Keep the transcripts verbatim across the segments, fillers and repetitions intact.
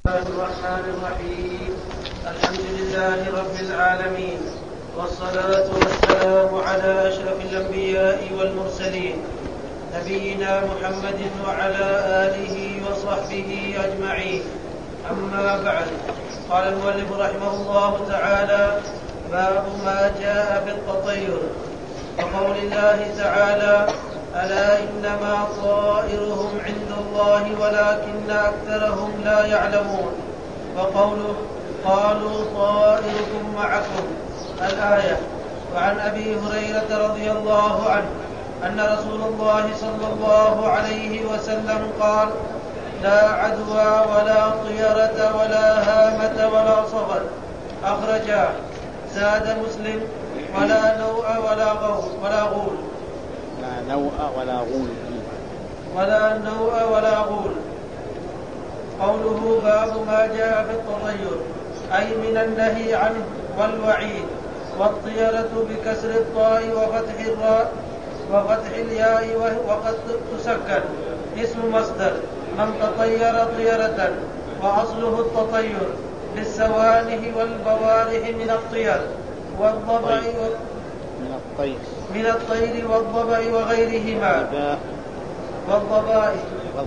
الله الرحمن الرحيم. الحمد لله رب العالمين، والصلاة والسلام على أشرف الأنبياء والمرسلين نبينا محمد وعلى آله وصحبه أجمعين. أما بعد، قال المؤلف رحمه الله تعالى: باب ما جاء في التطير. وقول الله تعالى: ألا إنما طائرهم عند الله ولكن أكثرهم لا يعلمون. وقوله: قالوا طائركم معكم، الآية. وعن أبي هريرة رضي الله عنه أن رسول الله صلى الله عليه وسلم قال: لا عدوى ولا طيرة ولا هامة ولا صغر. أخرجاه. زاد مسلم: ولا نوء ولا غول ولا غول لا نوء ولا غول ولا نوء ولا غول. قوله: باب ما جاء في التطير، أي من النهي عنه والوعيد. والطيرة بكسر الطاء وفتح الراء وفتح الياء وقد تسكن، اسم مصدر من تطير طيرة، وأصله التطير بالسوانه والبوارح من الطير والضبع من الطير من الطير والضبع وغيرهما والضباء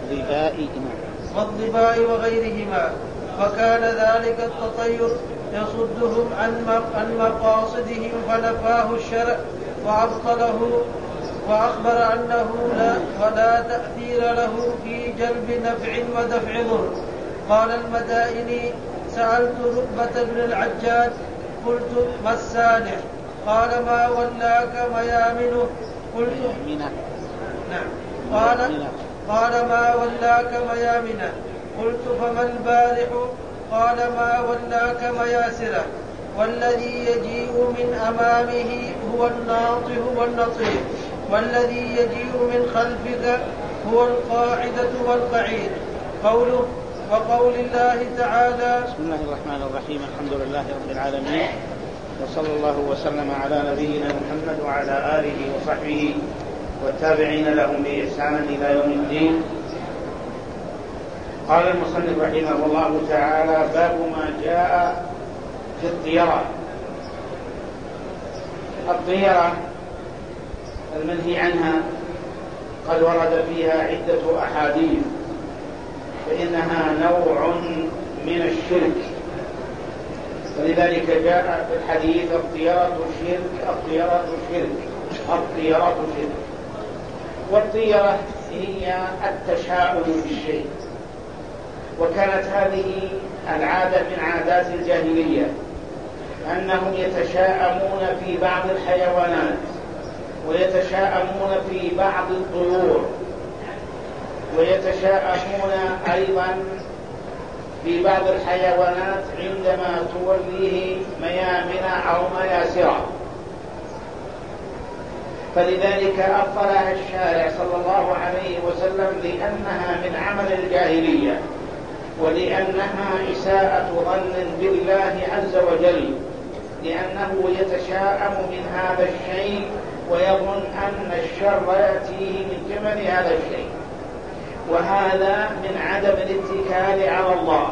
والضباء وغيرهما. وكان ذلك التطير يصدهم عن مقاصدهم، فنفاه الشرع وأبطله، وأخبر أنه لا ولا تأثير له في جلب نفع ودفع ضر. قال المدائني: سألت ركبة بن العجاج قلت: ما السانع؟ قال: ما ولاك ميامنه؟ قلت: نعم. قال قال ما ولاك ميامنه؟ قلت: فما البارح؟ قال: ما ولاك مياسره. والذي يجيء من أمامه هو الناطه والنطير، والذي يجيء من خلفك هو القاعدة والقعيد. قوله: وقول الله تعالى. بسم الله الرحمن الرحيم. الحمد لله رب العالمين، وصلى الله وسلم على نبينا محمد وعلى آله وصحبه والتابعين لهم بإحسان إلى يوم الدين. قال المصنف رحمه الله تعالى: باب ما جاء في الطيرة. الطيرة المنهي عنها قد ورد فيها عدة أحاديث، فإنها نوع من الشرك، ولذلك جاء في الحديث: الطيرة شرك، الطيرة شرك، الطيرة شرك. والطيرة هي التشاؤم بالشيء، وكانت هذه العادة من عادات الجاهلية، أنهم يتشاءمون في بعض الحيوانات، ويتشاءمون في بعض الطيور، ويتشاءمون أيضا في بعض الحيوانات عندما توليه ميامن أو مياسرة. فلذلك أبطلها الشارع صلى الله عليه وسلم، لأنها من عمل الجاهلية، ولأنها إساءة ظن بالله عز وجل، لأنه يتشاءم من هذا الشيء ويظن أن الشر يأتيه من قبل هذا الشيء، وهذا من عدم الاتكال على الله،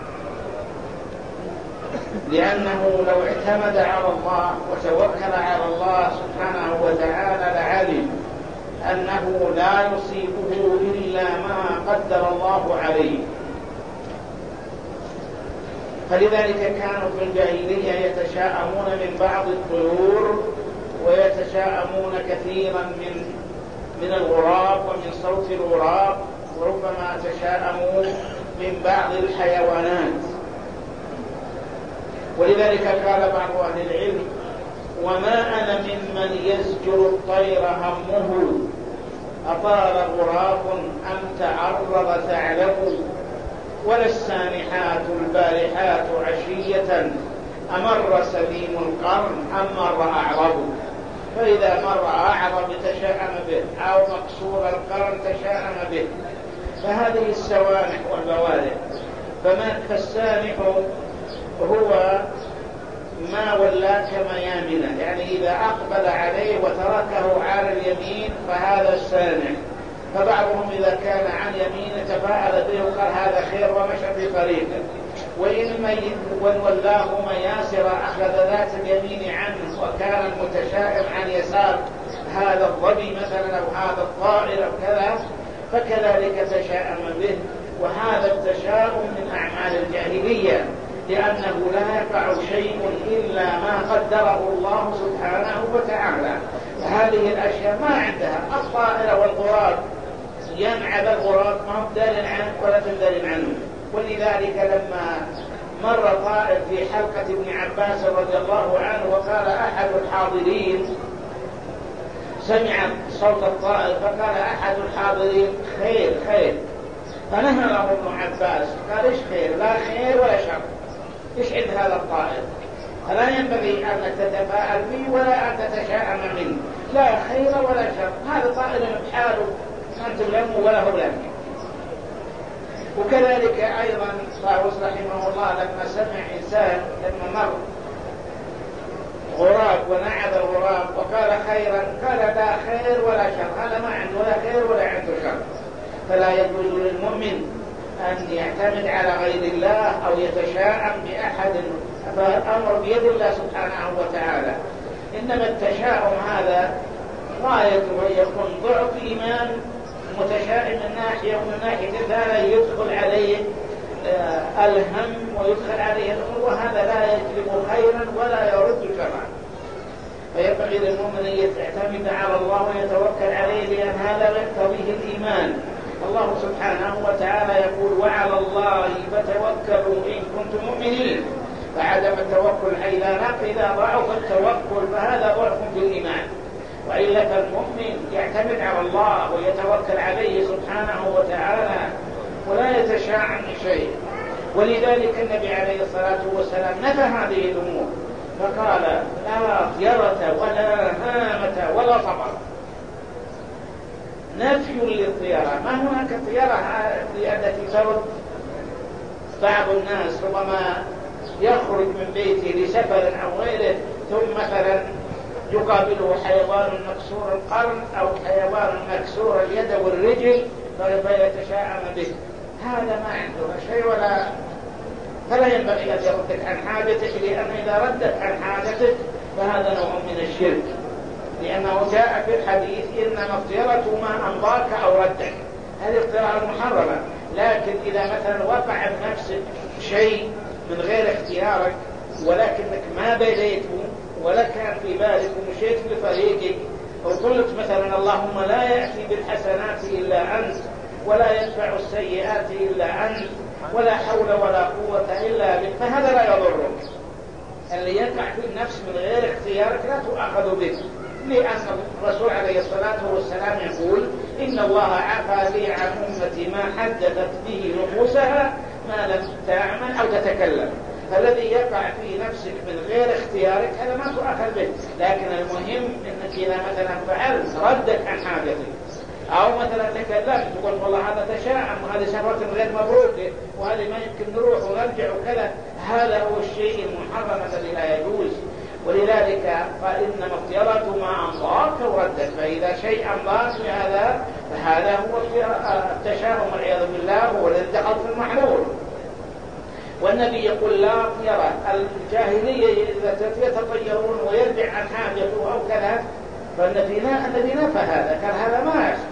لأنه لو اعتمد على الله وتوكل على الله سبحانه وتعالى لعلم أنه لا يصيبه إلا ما قدر الله عليه. فلذلك كانوا في الجاهلية يتشاءمون من بعض الطيور، ويتشاءمون كثيرا من من الغراب ومن صوت الغراب، وربما تشاءموا من بعض الحيوانات. ولذلك قال بعض أهل العلم: وما أنا ممن يزجر الطير همه، أطار غراب أم تعرض ثعلب، ولا السانحات البارحات عشية، أمر سليم القرن أم مر أعرب. فإذا مر أعرب تشاءم به، أو مكسور القرن تشاءم به. فهذه السوانح والبوارح. فما فالسانح هو ما ولاك ميامنه، يعني إذا أقبل عليه وتركه على اليمين فهذا السانح. فبعضهم إذا كان عن يمين تفاعل به وقال هذا خير ومشى في طريقه، وإن ولاه مياسر أخذ ذات اليمين عنه وكان المتشائم عن يسار هذا الظبي مثلا أو هذا الطائر أو كذا، فكذلك تشاءم به. وهذا التشاؤم من أعمال الجاهلية، لأنه لا يقع شيء إلا ما قدره الله سبحانه وتعالى. هذه الأشياء ما عندها. الطائر والغراب ينعب الغراب ما هو دال عنه ولا تدل عنه. ولذلك لما مر طائر في حلقة ابن عباس رضي الله عنه وقال أحد الحاضرين سمع صوت الطائر فقال أحد الحاضرين خير خير، فنهره ابن عباس قال إيش خير؟ لا خير ولا شر، إيش عند هذا الطائر؟ فلا ينبغي أن تتفاءل به ولا أن تتشائم منه، لا خير ولا شر، هذا طائر بحاله أنتم لم ولا هو لم. وكذلك أيضا طاووس رحمه الله لما سمع إنسان لما مر غراب ونعب الغراب وقال خيرا، قال لا خير ولا شر، هذا ما عنده لا خير ولا عنده شر. فلا يجوز للمؤمن أن يعتمد على غير الله أو يتشاءم بأحد، فالأمر بيد الله سبحانه وتعالى. إنما التشاؤم هذا غايته يكون ضعف إيمان متشائم من ناحية ومن ناحية ثانية يدخل عليه الهم ويدخل عليه الأمر، وهذا لا يجلب خيرا ولا يرد شرعا. فينبغي للمؤمن أن يعتمد على الله ويتوكل عليه، لأن هذا يقتضيه الإيمان. الله سبحانه وتعالى يقول وعلى الله فتوكلوا إن كنتم مؤمنين. فعدم التوكل إذا ضعف التوكل فهذا ضعف في الإيمان. وإلا فالمؤمن يعتمد على الله ويتوكل عليه سبحانه وتعالى ولا يتشاءم شيء. ولذلك النبي عليه الصلاة والسلام نفى هذه الأمور فقال لا طيرة ولا هامة ولا صبر. نفي للطيرة، ما هناك طيرة التي ترد. بعض الناس ربما يخرج من بيته لسفر أو غيره ثم مثلا يقابله حيوان مكسور القرن أو حيوان مكسور اليد والرجل فيتشاءم به، هذا ما عنده شيء ولا، فلا ينبغي أن يردك عن حاجتك، لأن إذا ردك عن حاجتك فهذا نوع من الشرك، لأنه جاء في الحديث إنما الطيرة ما أمضاك أو ردك، هذه الطيرة المحرمة. لكن إذا مثلا وقع بنفسك شيء من غير اختيارك ولكنك ما بديته ولا كان في بالك ومشيت بطريقك وقلت مثلا اللهم لا يأتي بالحسنات إلا أنت ولا يدفع السيئات إلا أنت ولا حول ولا قوة إلا بك، فهذا لا يضرك. اللي يقع في النفس من غير اختيارك لا تؤخذ به، لأن الرسول عليه الصلاة والسلام يقول إن الله عفى لي عن أمتي ما حدثت به نفوسها ما لم تعمل أو تتكلم. فالذي يقع في نفسك من غير اختيارك هذا ما تؤخذ به، لكن المهم أنك إذا مثلا فعلت ردك عن حاجتك أو مثلا تكلمت وقلت والله هذا تشاءم وهذه سفرة غير مبروكة وهذه ما يمكن نروح ونرجع وكذا، هذا هو الشيء المحرم الذي لا يجوز. ولذلك فإنما الطيرة ما أمضاك وردك، فإذا شيء أمضاك بهذا فهذا هو التشاؤم والعياذ بالله، هو الذي دخل في المحلول. والنبي يقول لا طيرة. الجاهلية إذا يتطيرون ويرجع عن حاجته أو كذا، فالنبي نفى هذا، كان هذا ما يحصل،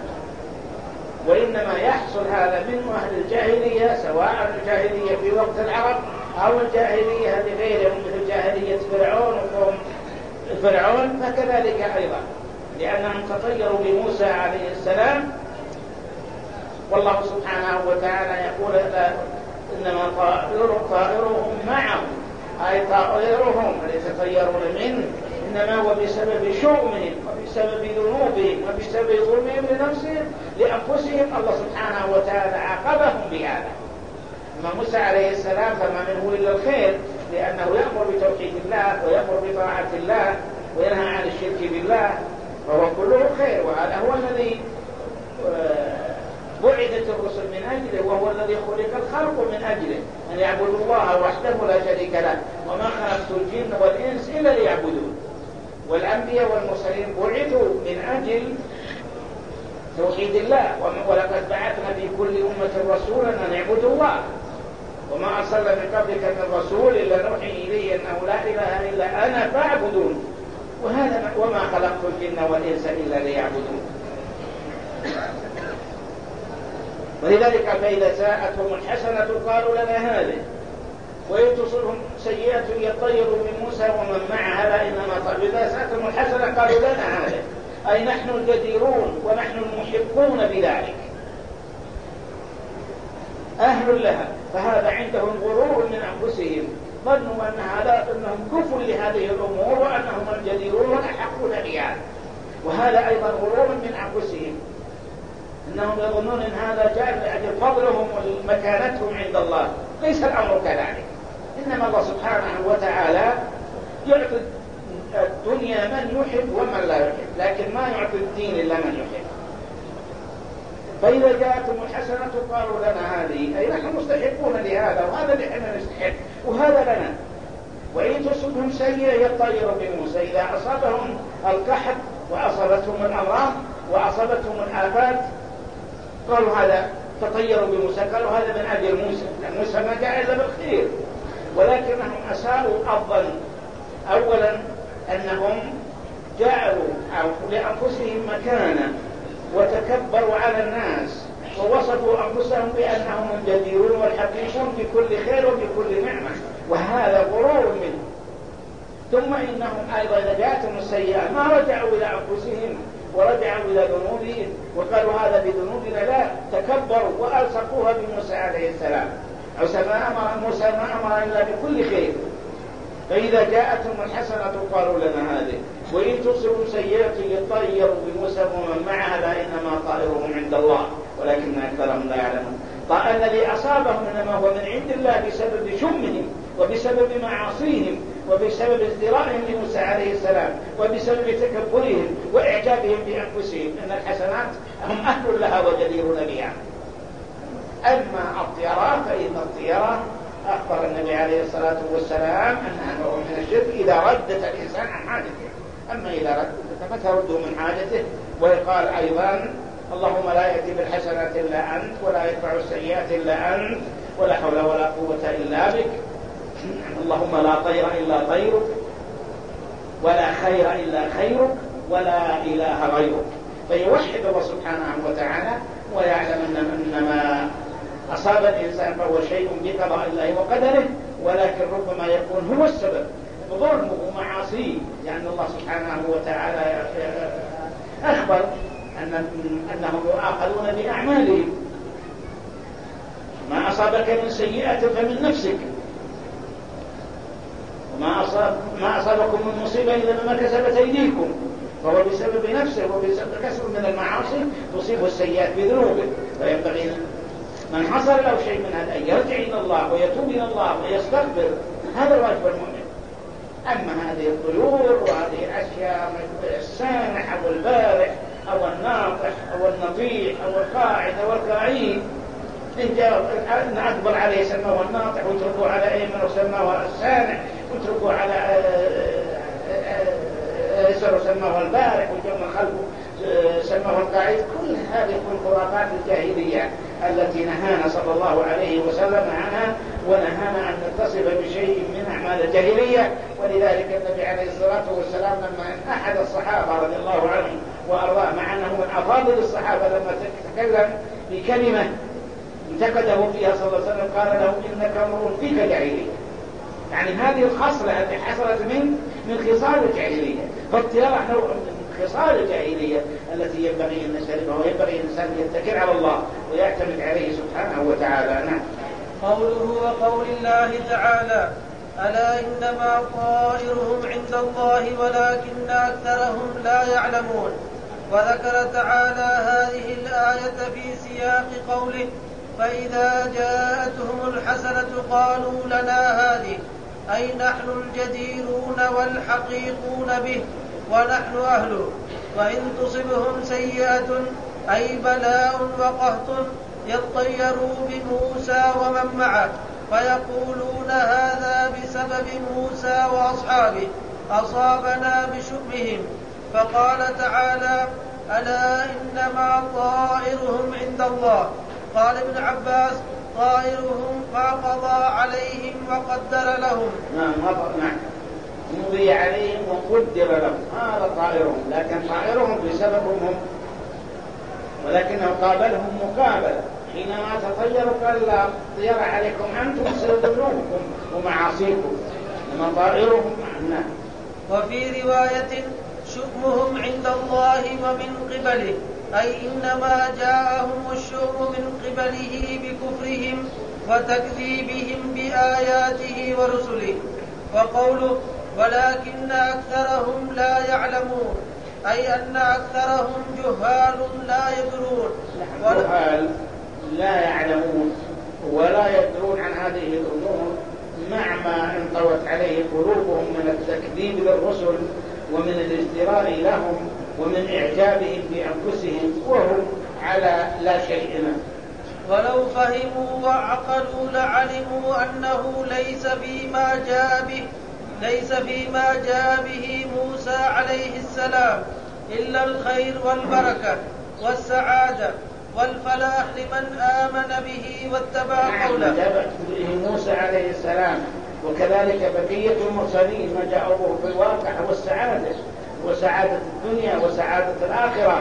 وإنما يحصل هذا من أهل الجاهلية، سواء الجاهلية في وقت العرب أو الجاهلية لغيرهم مثل جاهلية فرعون وقوم فرعون، فكذلك أيضا لأنهم تطيروا بموسى عليه السلام. والله سبحانه وتعالى يقول إنما طائرهم معهم، أي طائرهم الذي يتطيرون منه إنما هو بسبب شؤمهم وبسبب ذنوبهم وبسبب ظلمهم لنفسهم لأنفسهم، الله سبحانه وتعالى عاقبهم بهذا. أما موسى عليه السلام فما منه إلا الخير، لأنه يأمر بتوحيد الله ويأمر بطاعة الله وينهى عن الشرك بالله، فهو كله خير. وهذا هو الذي بعثت الرسل من أجله، وهو الذي خلق الخلق من أجله، أن يعبدوا الله وحده لا شريك له، وما خلقت الجن والإنس إلا ليعبدون. والأنبياء والمرسلين بعثوا من أجل توحيد الله. ولقد بعثنا في كل أمة رسولا أن اعبدوا الله وما أرسلنا من قبلك من رسول إلا نوحي إليه أنه لا إله إلا أنا فاعبدون. وهذا وما خلقت الجن والإنس إلا ليعبدون. ولذلك فإذا جاءتهم الحسنة قالوا لنا هذه وإن تصبهم سيئة يطيروا بموسى ومن معه هذا إنما طيب. إذا جاءتهم الحسنة قالوا لنا هذه، أي نحن الجديرون ونحن المحقون بذلك، أهل لها. فهذا عندهم غرور من أنفسهم، ظنوا أن هذا أنهم كفوا لهذه الأمور وأنهم الجديرون والأحقون بها. وهذا أيضا غرور من أنفسهم، أنهم يظنون أن هذا جاء لأجل فضلهم ومكانتهم عند الله. ليس الأمر كذلك، إنما الله سبحانه وتعالى يعطي الدنيا من يحب ومن لا يحب، لكن ما يعطي الدين إلا من يحب. فإذا جاءتهم الحسنة قالوا لنا هذه، أي نحن مستحقون لهذا وهذا اللي احنا نستحق وهذا لنا. وإن تصبهم سيئة يطيروا بموسى، إذا أصابهم القحط وأصابتهم الأمراض وأصابتهم الآفات قالوا هذا، تطيروا بموسى، قالوا هذا من أجل موسى، لأن موسى ما جاء إلا بالخير. ولكنهم أساءوا الظن. أولا أنهم جعلوا لأنفسهم مكانا وتكبروا على الناس ووصفوا أنفسهم بأنهم الجديرون والحقيقون بكل خير وبكل نعمة، وهذا غرور منه. ثم إنهم أيضا إذا جاءتهم السيئة ما رجعوا إلى أنفسهم ورجعوا إلى ذنوبهم وقالوا هذا بذنوبنا، لا، تكبروا وألصقوها بموسى عليه السلام. أو ما أمر موسى ما أمر إلا بكل خير. فإذا جاءتهم الحسنة قالوا لنا هذه وإن تصبهم سيئة يطيروا بموسى ومن معه هذا إنما طائرهم عند الله ولكن أكثرهم لا يعلمون. الذي أصابهم إنما هو من عند الله بسبب شمهم وبسبب معاصيهم وبسبب ازدرائهم لموسى عليه السلام وبسبب تكبرهم وإعجابهم بأنفسهم، أن الحسنات هم أهل لها وجديرون بها. أما الطيرة فإن الطيرة أخبر النبي عليه الصلاة والسلام أنها نوع من الشرك إذا ردت الإنسان عن حاجته. أما إذا ردت فترده من حاجته. ويقال أيضا اللهم لا يأتي بالحسنات إلا أنت ولا يدفع السيئات إلا أنت ولا حول ولا قوة إلا بك. اللهم لا طير إلا طيرك ولا خير إلا خيرك ولا إله غيرك. فيوحد الله سبحانه وتعالى ويعلم أن ما أصاب الإنسان فهو شيء بقضاء الله وقدره، ولكن ربما يكون هو السبب ظلمه ومعاصيه، لأن الله سبحانه وتعالى أخبر أن أنهم يؤاخذون بأعمالهم. ما أصابك من سيئة فمن نفسك، وما أصاب ما أصابكم من مصيبة إلا بما كسبت أيديكم، فهو بسبب نفسه وبسبب كسب من المعاصي تصيب السيئات بذنوبه. فينبغي من حصل له شيء من هذا أن يرجع إلى الله ويتوب إلى الله ويستغفر، هذا واجب المؤمن. أما هذه الطيور وهذه الأشياء مثل السانح أو البارح أو الناطح أو النطيح أو القاعد أو القاعيد، إن أكبر عليه سماه الناطح وتركوا على أيمن وسماه السانح وتركوا على يسر وسماه البارح وجمع خلفه سماه القاعد. كل هذه الخرافات الجاهلية التي نهانا صلى الله عليه وسلم عنها، ونهانا أن نتصف بشيء من أعمال الجاهلية. ولذلك النبي عليه الصلاة والسلام لما أحد الصحابة رضي الله عنهم وأرضاه، مع أنه من أفاضل الصحابة، لما تكلم بكلمة انتقده فيها صلى الله عليه وسلم قال له إنك امرؤ فيك جاهلية. يعني هذه الخصلة التي حصلت من من خصال الجاهلية. فالطيرة نوع من خصال الجاهلية التي ينبغي أن نجتنبها، وينبغي الإنسان يتكل على الله ويعتمد عليه سبحانه وتعالى. نعم. قوله وقول الله تعالى ألا إنما طائرهم عند الله ولكن أكثرهم لا يعلمون. وذكر تعالى هذه الآية في سياق قوله فإذا جاءتهم الحسنة قالوا لنا هذه، أي نحن الجديرون والحقيقون به ونحن أهله. وإن تصبهم سيئة أي بلاء وقهط يطيروا بموسى ومن معه فيقولون هذا بسبب موسى وأصحابه أصابنا بشؤمهم. فقال تعالى ألا إنما طائرهم عند الله. قال ابن عباس طائرهم ما قضى عليهم وقدر لهم. نعم نعم مضي عليهم وقدر لهم، هذا طائرهم، لكن طائرهم بسببهم هم، ولكنه قابلهم مقابلة حينما تطيروا قال لا طير عليكم أنتم بسبب ذنوبكم ومعاصيكم، إنما طائرهم معنا. وفي رواية شؤمهم عند الله ومن قبله، أي إنما جاءهم الشؤم من قبله بكفرهم وتكذيبهم بآياته ورسله. وقوله ولكن أكثرهم لا يعلمون، أي أن أكثرهم جهال لا يدرون. جهال لا يعلمون ولا يدرون عن هذه الأمور، مع ما انطوت عليه قلوبهم من التكذيب للرسل ومن الازدراء لهم ومن إعجابهم بأنفسهم وهم على لا شيء. ولو فهموا وعقلوا لعلموا أنه ليس فيما جاء به ليس فيما جاء به موسى عليه السلام إلا الخير والبركة والسعادة والفلاح لمن آمن به واتبع قوله. جاء به موسى عليه السلام وكذلك بقية المرسلين ما جاءوا به في الواقع هو السعادة وسعادة الدنيا وسعادة الآخرة،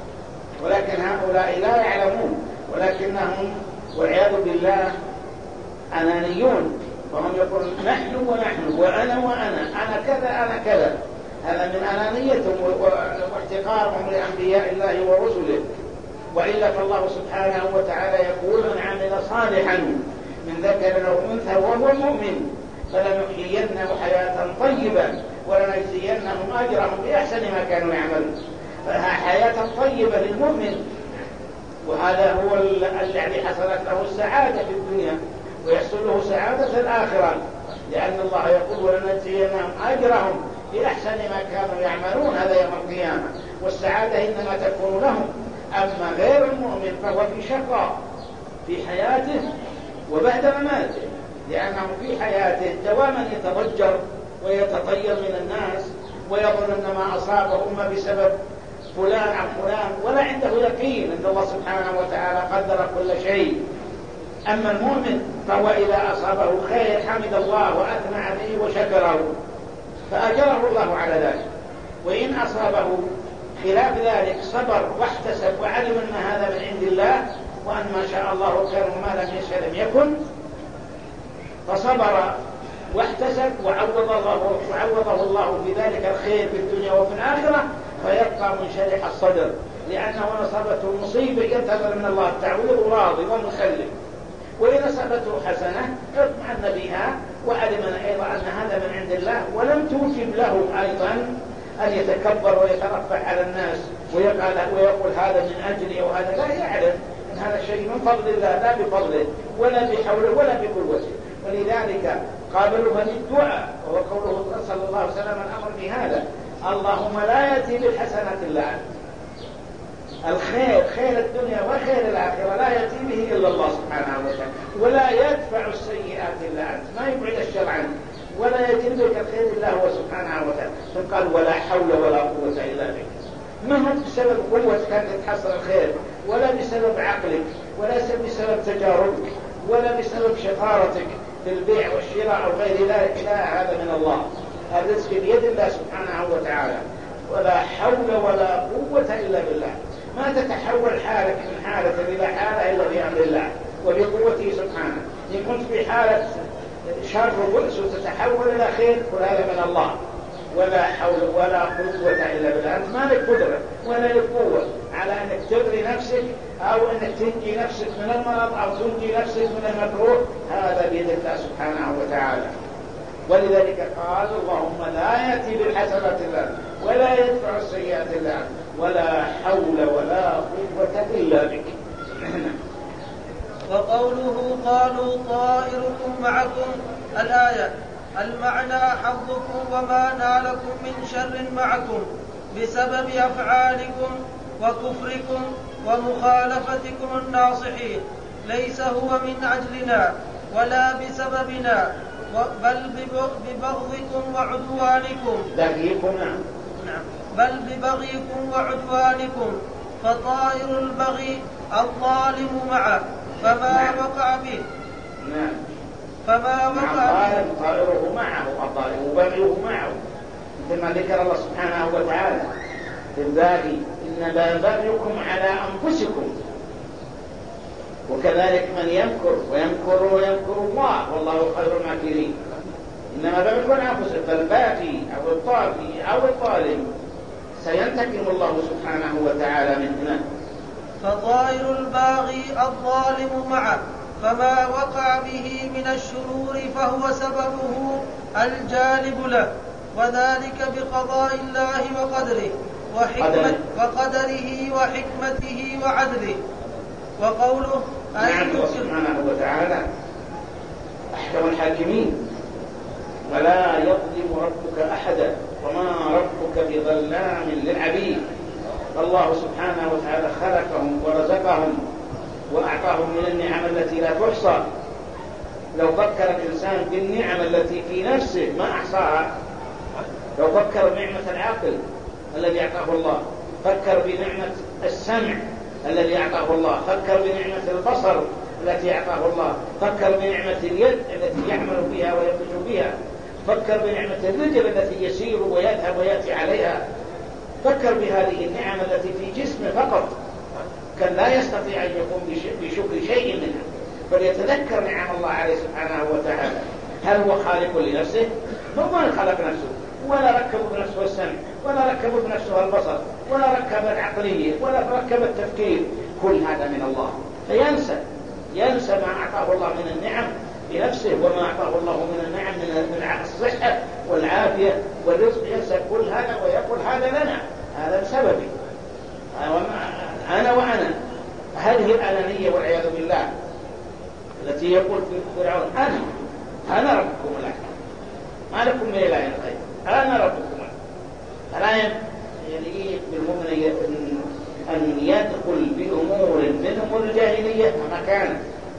ولكن هؤلاء لا يعلمون، ولكنهم والعياذ بالله أنانيون، وهم يقولون نحن ونحن وأنا وأنا أنا كذا أنا كذا. هذا من أنانيتهم واحتقارهم لأنبياء الله ورسله. وإلا فالله سبحانه وتعالى يقول من عمل صالحا من ذكر أو أنثى وهو مؤمن فلنحيينه حياة طيبة ولنجزينهم أجرهم بأحسن ما كانوا يعملون. فحياة طيبة للمؤمن، وهذا هو الذي حصلت له السعادة في الدنيا ويحصل له سعادة الآخرة، لأن الله يقول ولنجزينهم أجرهم بأحسن ما كانوا يعملون هذا يوم القيامة، والسعادة إنما تكون لهم. أما غير المؤمن فهو في شقاء في حياته وبعد مماته، لأنه في حياته دواما يتضجر ويتطير من الناس ويظن أن ما أصابه أمة بسبب فلان عن فلان، ولا عنده يقين أن الله سبحانه وتعالى قدر كل شيء. أما المؤمن فهو إذا أصابه خير حمد الله وأثنى عليه وشكره فأجره الله على ذلك، وإن أصابه خلاف ذلك صبر واحتسب وعلم أن هذا من عند الله وأن ما شاء الله خير وما لم يشاء لم يكن، فصبر واحتسب وعوض الله وعوضه الله في ذلك الخير في الدنيا وفي الآخرة، فيبقى منشرح الصدر لأنه نصبته مصيبة ينتظر من الله التعويض راضي ومسلم. وإن أصابته حسنة اطمأن بها وعلم أيضا أن هذا من عند الله، ولم توجب له أيضا أن يتكبر ويترفع على الناس ويقول هذا من أجلي وهذا لا، يعلم أن هذا شيء من فضل الله لا بفضله ولا بحوله ولا بقوته. ولذلك قابلوا من الدعاء، وهو قوله صلى الله عليه وسلم الأمر بهذا: اللهم لا يأتي بالحسنة إلا أنت. الخير خير الدنيا وخير الآخرة لا يأتي به إلا الله سبحانه وتعالى، ولا يدفع السيئات إلا أنت، ما يبعد الشر عنه ولا يجلبك الخير إلا هو سبحانه وتعالى. فقال ولا حول ولا قوة إلا بك. ما هو بسبب قوتك كانت تحصل الخير، ولا بسبب عقلك، ولا بسبب تجاربك، ولا بسبب شطارتك في البيع والشراء أو غير ذلك، لا، هذا من الله. الرزق بيد الله سبحانه وتعالى، ولا حول ولا قوة إلا بالله. ما تتحول حالك من حالة إلى حالة إلا بأمر الله وبقوته سبحانه. إن كنت في حالة شر وبؤس وتتحول إلى خير فهذا من الله. ولا حول ولا قوة إلا بالله. أنت ما لك قدرة ولا لك قوة على أنك تغري نفسك أو أنك تنجي نفسك من المرض أو تنجي نفسك من المكروه، هذا بيد الله سبحانه وتعالى. ولذلك قال اللهم لا يأتي بالحسنات إلا أنت ولا يدفع السيئات إلا أنت ولا حول ولا قوة إلا بك. وقوله قالوا طائركم معكم الآية، المعنى حظكم وما نالكم من شر معكم بسبب أفعالكم وكفركم ومخالفتكم الناصحين، ليس هو من أجلنا ولا بسببنا بل ببغضكم وعدوانكم. دقيقنا. نعم. بل ببغيكم وعدوانكم، فطائر البغي الظالم معه فما وقع به. نعم. فما وقع به طائره معه، الطائر بغيه معه، مثل ما ذكر الله سبحانه وتعالى في الباقي إنما بغيكم على أنفسكم، وكذلك من يمكر ويمكر ويمكر الله والله خير الماكرين. إنما بغيكم على أنفسكم، فالباقي أو الطاغي أو الظالم سينتقم الله سبحانه وتعالى منه. فطائر الباغي الظالم معه فما وقع به من الشرور فهو سببه الجالب له، وذلك بقضاء الله وقدره وحكمة وقدره وحكمته وعدله. وقوله نعم سبحانه وتعالى أحكم الحاكمين ولا يظلم ربك أحدا وما ربك بظلام للعبيد. الله سبحانه وتعالى خلقهم ورزقهم وأعطاهم من النعم التي لا تحصى. لو فكر الإنسان بالنعم التي في نفسه ما أحصاها، لو فكر بنعمة العقل الذي أعطاه الله، فكر بنعمة السمع الذي أعطاه الله، فكر بنعمة البصر التي أعطاه الله، فكر بنعمة اليد التي يعمل بها ويبطش بها، فكر بنعمة الرجل التي يسير ويذهب ويأتي عليها، فكر بهذه النعم التي في جسمه فقط، كان لا يستطيع أن يقوم بشكر شيء منها. فليتذكر نعم الله عليه سبحانه وتعالى. هل هو خالق لنفسه؟ هو ما خلق نفسه، ولا ركب بنفسه السمع، ولا ركب بنفسه البصر، ولا ركب العقلية، ولا ركب التفكير. كل هذا من الله، فينسى ينسى ما أعطاه الله من النعم بنفسه، وما أعطاه الله من النعم من الصحة والعافية والرزق. ينسى كل هذا ويقول هذا لنا، هذا بسببي أنا وأنا. هذه الأنانية والعياذ بالله التي يقول في فرعون أنا أنا ربكم الأعلى ما لكم من إله غيري أنا ربكم. فلا يليق بالمؤمن أن يدخل بأمور منهم الجاهلية كما كانت،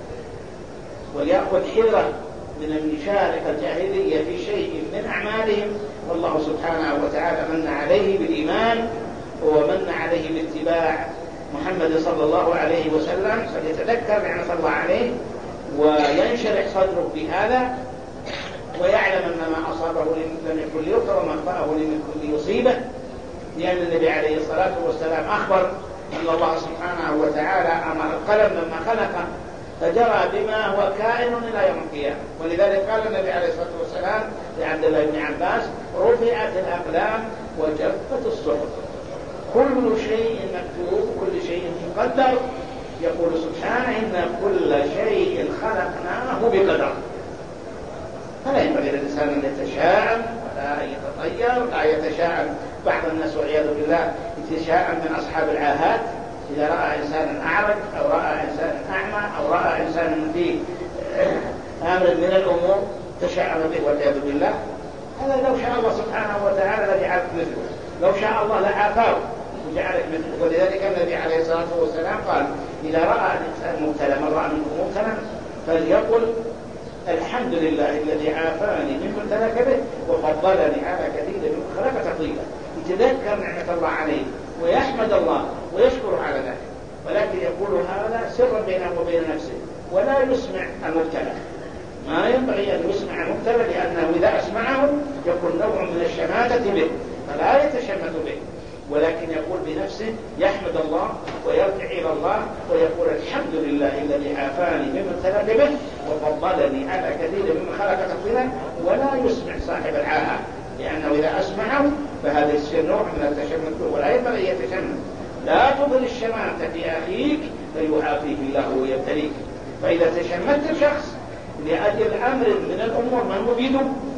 وليأخذ حذره من أن يشارك الجاهلية في شيء من أعمالهم. والله سبحانه وتعالى من عليه بالإيمان ومن عليه باتباع محمد صلى الله عليه وسلم، فليتذكر نعمة الله عليه وينشرح صدره بهذا، ويعلم أن ما أصابه لم يكن ليخطر وما أخطأه لم يكن ليصيبه، لأن النبي عليه الصلاة والسلام أخبر أن الله سبحانه وتعالى أمر القلم لما خلقه فجرى بما هو كائن إلى يوم القيامة. ولذلك قال النبي عليه الصلاة والسلام لعبد الله بن عباس رفعت الأقلام وجفت الصحف، كل شيء مكتوب كل شيء مقدر. يقول سبحانه إن كل شيء خلقناه بقدر. فلا ينبغي للإنسان أن يتشاءم ولا يتطير ولا يتشاءم. بعض الناس والعياذ بالله يتشاءم من أصحاب العاهات، إذا رأى إنسانا أعرج أو رأى إنسانا أعمى أو رأى إنسانا في أمر من الأمور تشاءم به والعياذ بالله. هذا لو شاء الله سبحانه وتعالى لجعلك مثله، لو شاء الله لعافاه وجعلك مثله. ولذلك النبي عليه الصلاة والسلام قال إذا رأى الإنسان مبتلى من رأى منكم مبتلى فليقل الحمد لله الذي عافاني ممن ابتلاك به وفضلني على كثير ممن خلق تفضيلا. يتذكر نعمة الله عليه ويحمد الله ويشكر على ذلك، ولكن يقول هذا سرا بينه وبين نفسه ولا يسمع المبتلى. ما ينبغي أن يسمع المبتلى، لأنه إذا أسمعه يكون نوع من الشماتة به فلا يتشمت به، ولكن يقول بنفسه يحمد الله ويرجع إلى الله ويقول الحمد لله الذي عافاني ممن ابتلاك به وفضلني على كثير ممن خلق تفضيلا. ولا يسمع صاحب العاهة، لأنه إذا أسمعه فهذا يصير نوع من التشمت ولا ينبغي يتشمت. لا تظهر الشماتة في أخيك فيعافيه الله ويبتليك. فإذا تشمت شخص لأجل أمر من الأمور من مبيده،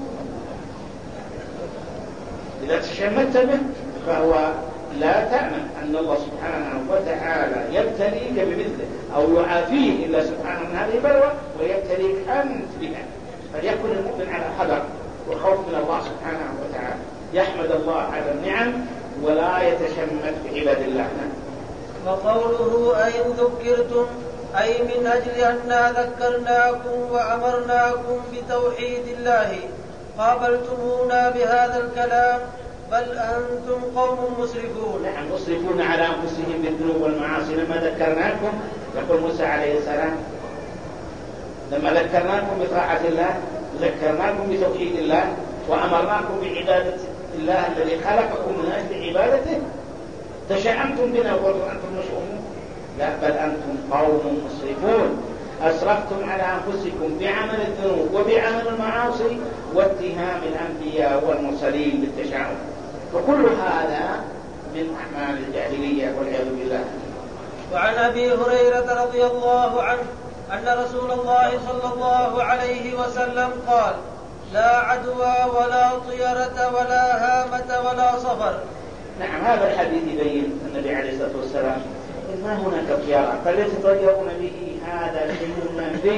إذا تشمت به فهو لا تأمن أن الله سبحانه وتعالى يبتليك بمثله أو يعافيه إلا سبحانه من هذه البلوى ويبتليك أنت بها. فليكن المؤمن على حذر وخوف من الله سبحانه وتعالى، يحمد الله على النعم ولا يتشمت بعباد الله. وقوله أي ذكرتم أي من أجل أننا ذكرناكم وأمرناكم بتوحيد الله قابلتمونا بهذا الكلام بل أنتم قوم مسرفون. نعم مسرفون على أنفسهم بالذنوب والمعاصي. لما ذكرناكم يقول موسى عليه السلام لما ذكرناكم بطاعة الله ذكرناكم بتوحيد الله وأمرناكم بعبادة الله الذي خلقكم من أجل عبادته تشأمتم بنا وقلتم أنتم مشؤومون. لا بل أنتم قوم مسرفون أسرفتم على أنفسكم بعمل الذنوب وبعمل المعاصي واتهام الأنبياء والمرسلين بالتشاؤم. وكل هذا من أعمال الجاهلية والعياذ بالله. وعن أبي هريرة رضي الله عنه أن رسول الله صلى الله عليه وسلم قال لا عدوى ولا طيرة ولا هامة ولا صفر. نعم هذا الحديث يبين النبي عليه الصلاة والسلام إن ما هناك طيارة فليس تطيرون به هذا شيء منفي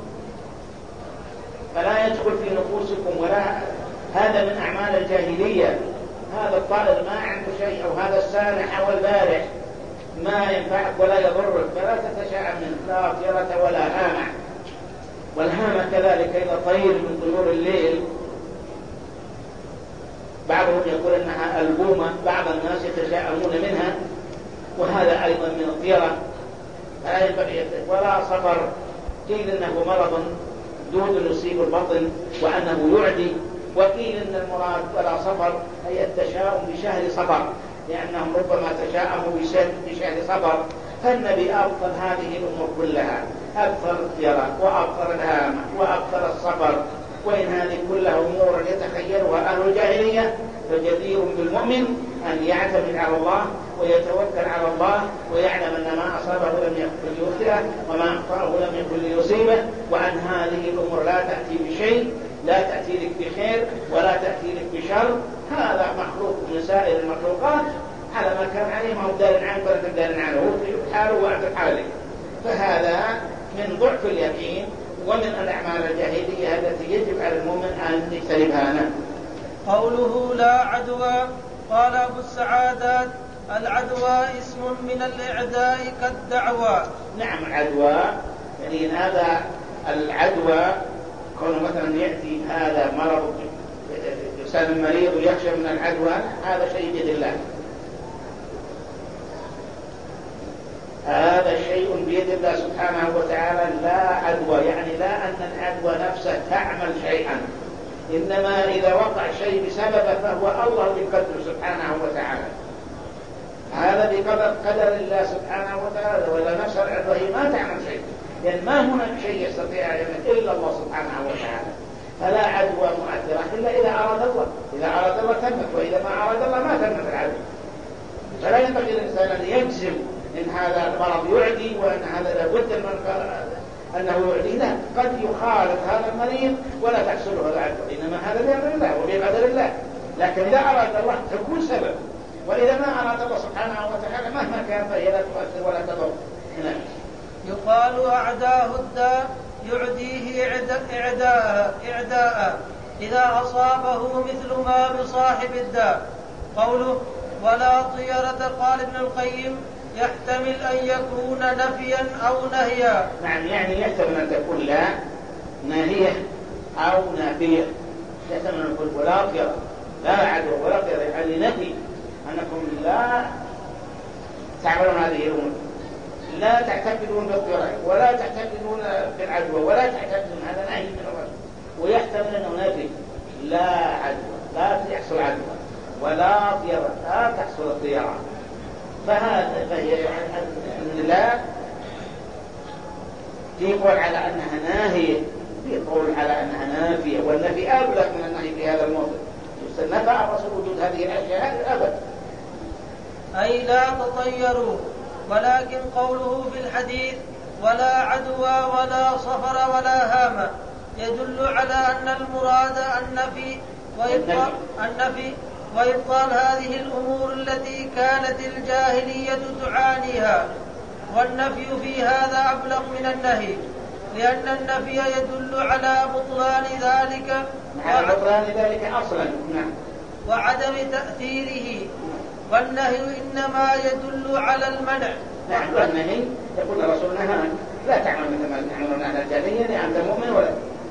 فلا يدخل في نفوسكم ولا هذا من أعمال الجاهلية. هذا الطائر ما عنده شيء أو هذا السانح أو البارح ما ينفعك ولا يضرك فلا تتشاءم منه لا طيرة ولا هامة. والهامة كذلك إذا طير من طيور الليل بعضهم يقول أنها ألبومة بعض الناس يتشاءمون منها وهذا أيضا من الطيرة لا ينبغي. ولا صفر قيل إنه مرض دود يصيب البطن وأنه يعدي وقيل إن المراد ولا صفر هي التشاؤم بشهر صفر لأنهم ربما تشاءموا بشهر صفر. فالنبي أبطل هذه الأمور كلها أبطل الطيرة وأبطل الهامة وأبطل الصفر. وإن هذه كلها أمور يتخيلها أهل الجاهلية فجدير بالمؤمن أن يعتمد على الله ويتوكل على الله ويعلم أن ما أصابه لم يكن ليخطئه وما أخطأه لم يكن ليصيبه وأن هذه الأمور لا تأتي بشيء لا تأتي لك بخير ولا تأتي لك بشر. هذا مخلوق من سائر المخلوقات على ما كان عليه ما هو دار عنه ولا تدار عنه هو في حاله وأنت في حالك. فهذا من ضعف اليقين ومن الأعمال الجاهلية التي يجب على المؤمن أن يجتنبها. قوله لا عدوى قال أبو السعادات العدوى اسم من الإعداء كالدعوى. نعم العدوى يعني هذا العدوى كونه مثلا يأتي هذا مرض إنسان مريض ويخشى من العدوى هذا شيء بيد الله. هذا شيء بيد الله سبحانه وتعالى. لا عدوى يعني لا أن العدوى نفسها تعمل شيئا إنما إذا وقع شيء بسببه فهو الله بقدره سبحانه وتعالى. هذا بقدر قدر الله سبحانه وتعالى ولا نفس العدوى ما تعمل شيء لأن ما هناك شيء يستطيع يعمل إلا الله سبحانه وتعالى. فلا عدوى مؤثرة إلا إذا أراد الله. إذا أراد الله تمت وإذا ما أراد الله ما تمت العدوى. فلا ينبغي الإنسان أن يجزم إن هذا المرض يعدي وأن هذا لابد من أنه يعدي. لا قد يخالط هذا المريض ولا تحصله العدوى إنما هذا بأمر الله وبقدر الله. لكن إذا أراد الله تكون سبب وإذا ما أراد الله سبحانه وتعالى مهما كان فهي لا تؤثر ولا تضر. يقال أعداه الداء يعديه إعداء إعداء إذا أصابه مثل ما بصاحب الداء. قوله ولا طيرة قال ابن القيم يحتمل أن يكون نفيا أو نهيا. نعم يعني يحتمل أن تكون لا نهية أو نافية. يحتمل أن يكون ولا طيرة لا عدوى ولا طيرة يعني نفي أنكم لا تعملون هذه الأمور لا تعتقدون بالطيرة ولا تعتقدون بالعدوى ولا تعتقدون هذا نهي من الله. ويحتمل أنه نفي لا عدوى لا يحصل عدوى ولا طيرة لا تحصل الطيرة. فهذا فهي يعني لا في قول على أنها ناهية في قول على أنها نافية والنفي أبلغ من النهي في هذا الموضوع. نفع الرسول وجود هذه الأشياء أبدا. أي لا تطيروا. ولكن قوله في الحديث ولا عدوى ولا صفر ولا هامة يدل على أن المراد النفي وإبطال, النفي وإبطال هذه الأمور التي كانت الجاهلية تعانيها. والنفي في هذا أبلغ من النهي لأن النفي يدل على بطلان ذلك على بطلان ذلك أصلا. نعم. وعدم تأثيره. والنهي إنما يدل على المنع. نعم والنهي يقول الرسول نهى لا تعمل مثل ما تعملون أهل الجاهلية أنت مؤمن ولا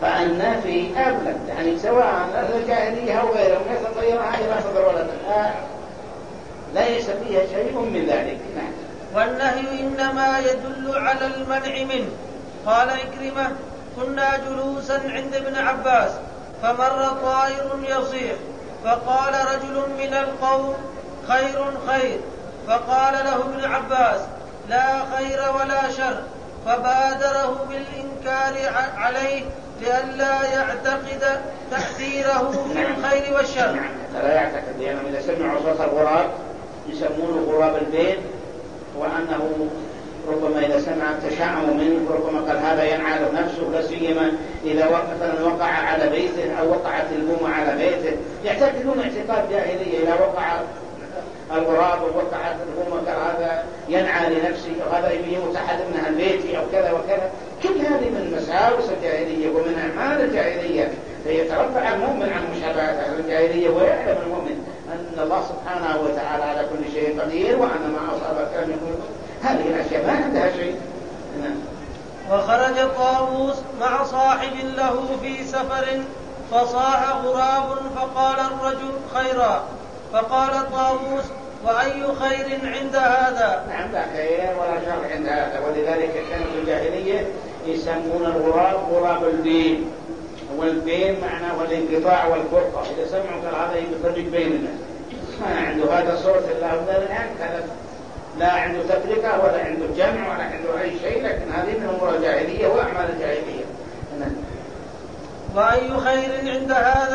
فالنفي أبلغ، يعني سواء أهل الجاهلية أو غيرهم يتطيرها إلى صدر ولد لا ليس فيها شيء من ذلك. نعم. والنهي إنما يدل على المنع منه. قال عكرمة: كنا جلوسا عند ابن عباس فمر طائر يصيح، فقال رجل من القوم: خير خير. فقال له ابن عباس: لا خير ولا شر، فبادره بالإنكار عليه لئلا يعتقد تأثيره في الخير والشر. لا يعتقد، لأنهم إذا سمعوا صوت الغراب يسمونه غراب البيت، وأنه ربما إذا سمع التشاؤم منه ربما قال هذا ينعل نفسه، لا سيما إذا مثلا وقع على بيته أو وقعت البومة على بيته، يعتقدون اعتقاد جاهلية إذا وقع الغراب ووقعت البومة هذا ينعى لنفسه وهذا يموت أحد من أهل بيتي أو كذا وكذا. كل هذه من مساوس الجاهلية ومن أعمال الجاهلية، فيترفع المؤمن عن مشابهة أهل الجاهلية ويعلم المؤمن أن الله سبحانه وتعالى على كل شيء قدير، وأن ما أصابك لم يكن. هذه الأشياء ما عندها شيء. وخرج طاووس مع صاحب له في سفر فصاح غراب، فقال الرجل: خيرا. فقال طاووس: وأي خير عند هذا؟ نعم، لا خير ولا شر عند هذا. ولذلك كانوا في الجاهلية يسمون الغراب غراب البين، والبين معناه الانقطاع والفرقة. إذا سمعوا قال هذا يفرق بيننا، ما عنده هذا صوت إلا هذا الآن، لا عنده تفرقة ولا عنده جمع ولا عنده أي شيء، لكن هذه من أمور الجاهلية وأعمال الجاهلية. وأي خير عند هذا؟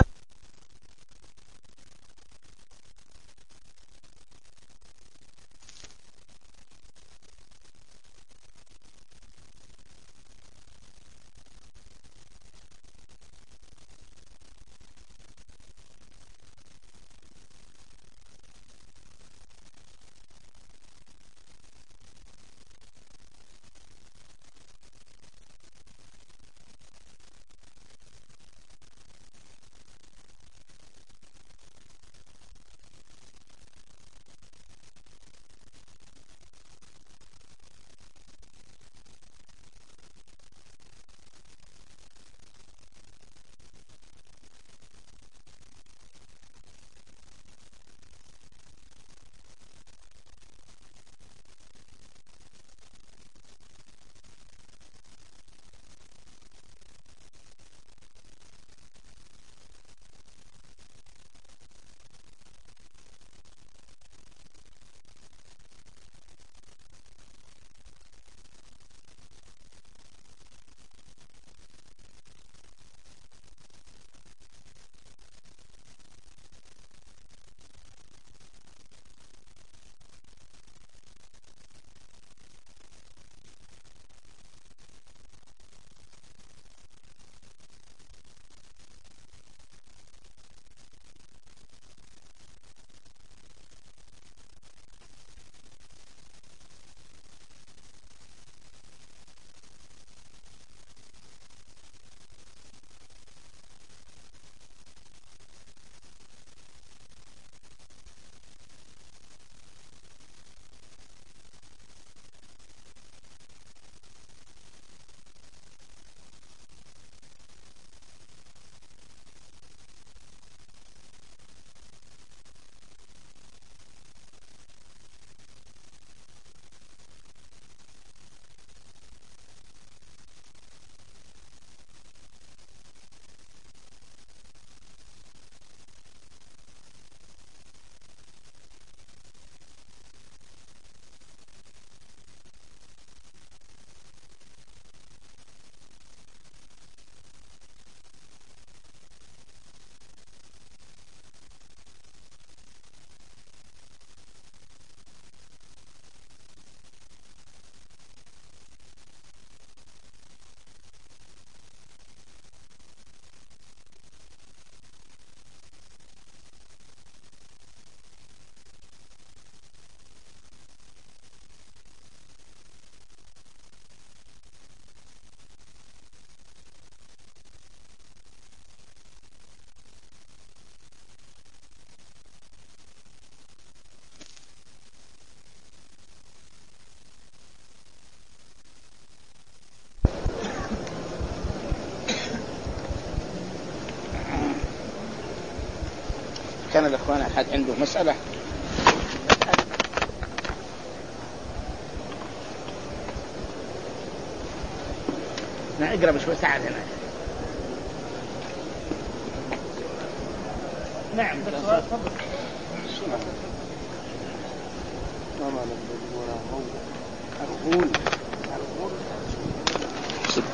كان الإخوان أحد عنده مسألة نقرب شوي ساعة هنا. نعم السؤال تفضل. ما معنى الغول؟ الغول